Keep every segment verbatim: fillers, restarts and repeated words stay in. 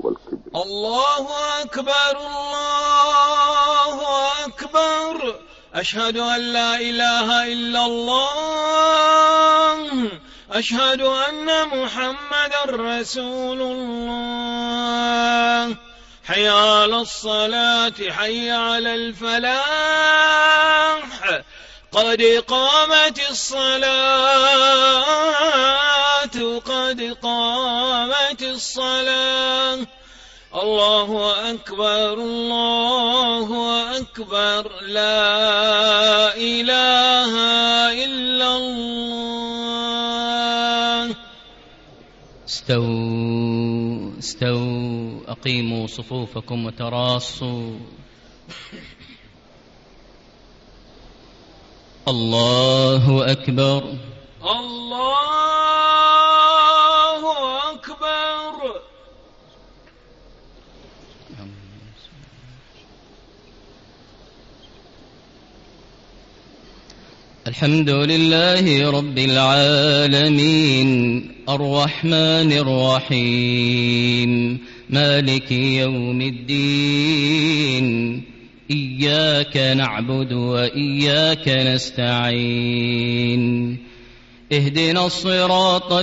والكبر. الله أكبر الله أكبر. أشهد أن لا إله إلا الله. أشهد أن محمدا رسول الله. حي على الصلاة حي على الفلاح. قد قامت الصلاة قد قامت الصلاة. الله أكبر الله أكبر. لا إله إلا الله. استووا استووا أقيموا صفوفكم وتراصوا. الله أكبر الله أكبر. الحمد لله رب العالمين الرحمن الرحيم مالك يوم الدين. إياك نعبد وإياك نستعين. اهدنا الصراط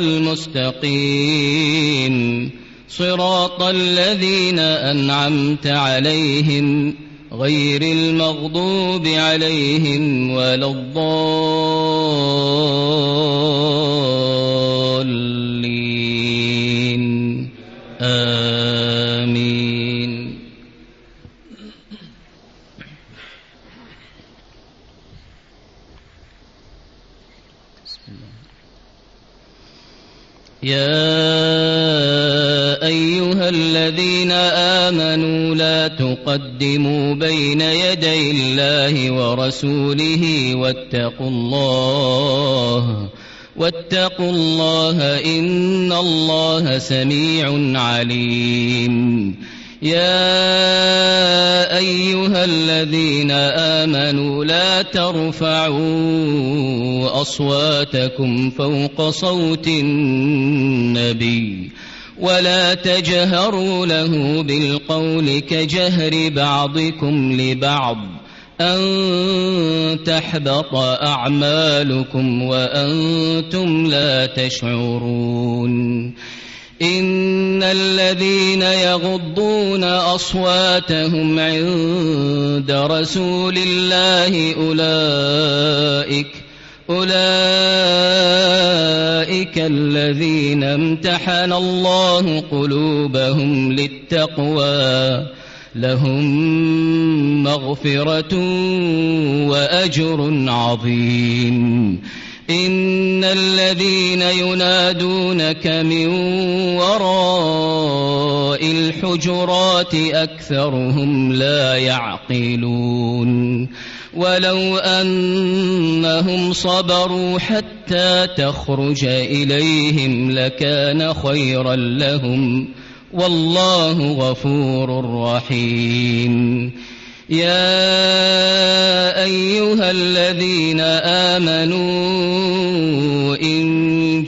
المستقيم صراط الذين أنعمت عليهم غير المغضوب عليهم ولا الضالين. آمين. يا أيها الذين آمنوا لا تقدموا بين يدي الله ورسوله واتقوا الله واتقوا الله إن الله سميع عليم. يا أيها الذين آمنوا لا ترفعوا أصواتكم فوق صوت النبي ولا تجهروا له بالقول كجهر بعضكم لبعض أن تحبط أعمالكم وأنتم لا تشعرون. إن الذين يغضون أصواتهم عند رسول الله أولئك أولئك الذين امتحن الله قلوبهم للتقوى لهم مغفرة وأجر عظيم. إن الذين ينادونك من وراء الحجرات أكثرهم لا يعقلون. ولو أنهم صبروا حتى تخرج إليهم لكان خيرا لهم والله غفور رحيم. يا أيها الذين آمنوا إن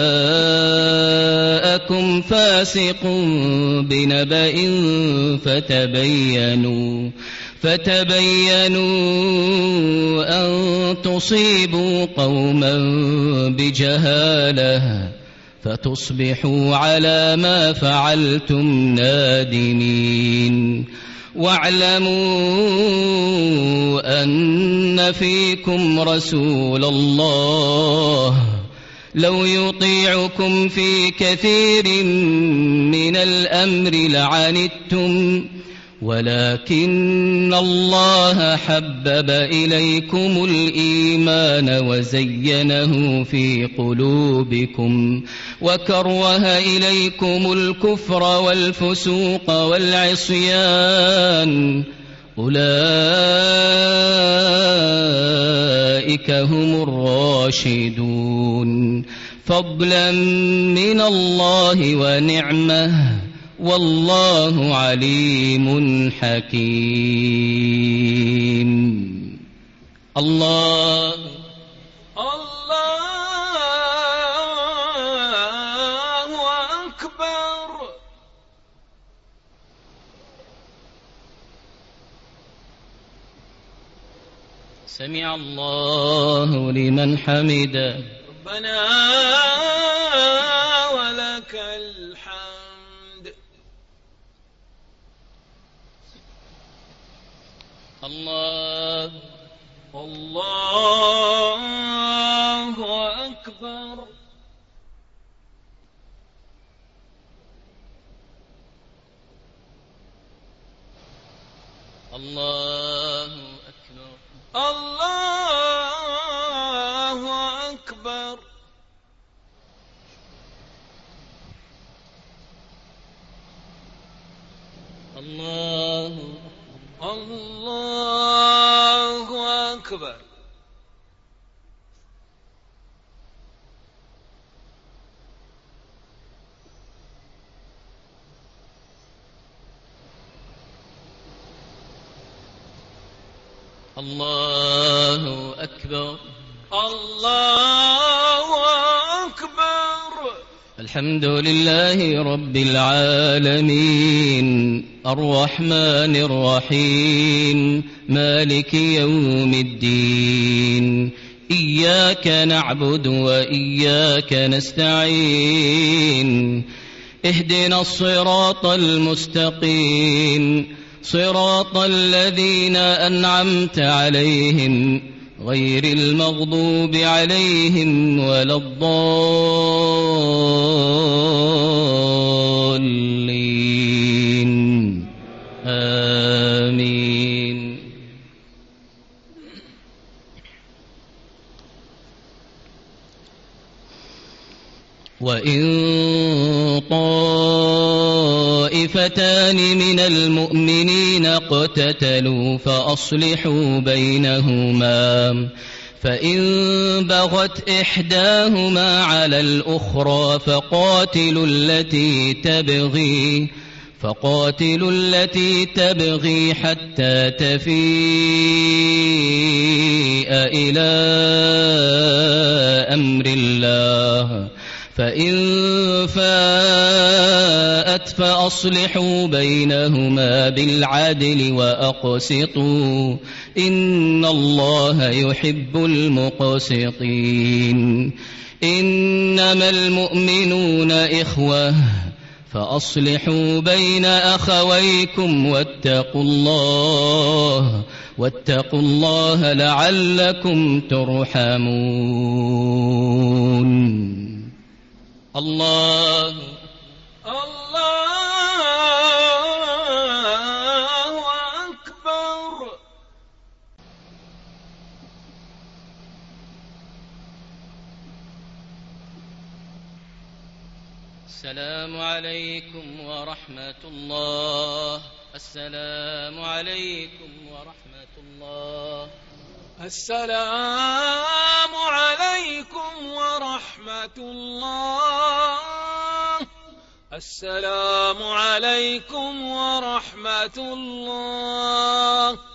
جاءكم فاسق بنبأ فتبينوا فتبينوا أن تصيبوا قوما بجهالة فتصبحوا على ما فعلتم نادمين. واعلموا أن فيكم رسول الله لو يطيعكم في كثير من الأمر لعنتم ولكن الله حبب إليكم الإيمان وزينه في قلوبكم وكره إليكم الكفر والفسوق والعصيان أولئك هم الراشدون فضلا من الله ونعمه والله عليم حكيم. الله الله أكبر. سمع الله لمن حمده. ربنا ولك الحمد. الله الله أكبر. الله أكبر. الله أكبر. الله الله أكبر. الله أكبر. الله أكبر. الحمد لله رب العالمين الرحمن الرحيم مالك يوم الدين إياك نعبد وإياك نستعين اهدنا الصراط المستقيم صراط الذين أنعمت عليهم غير المغضوب عليهم ولا الضالين آمين. وإن طائفتان من المؤمنين اقتتلوا فأصلحوا بينهما فإن بغت إحداهما على الأخرى فقاتلوا التي تبغي فقاتلوا التي تبغي حتى تفيء إلى أمر الله فإن فاءت فأصلحوا بينهما بالعدل وأقسطوا إن الله يحب المقسطين. إنما المؤمنون إخوة فأصلحوا بين أخويكم واتقوا الله واتقوا الله لعلكم ترحمون. الله الله أكبر. السلام عليكم ورحمة الله. السلام عليكم ورحمة الله. السلام عليكم ورحمة الله. السلام عليكم ورحمة الله.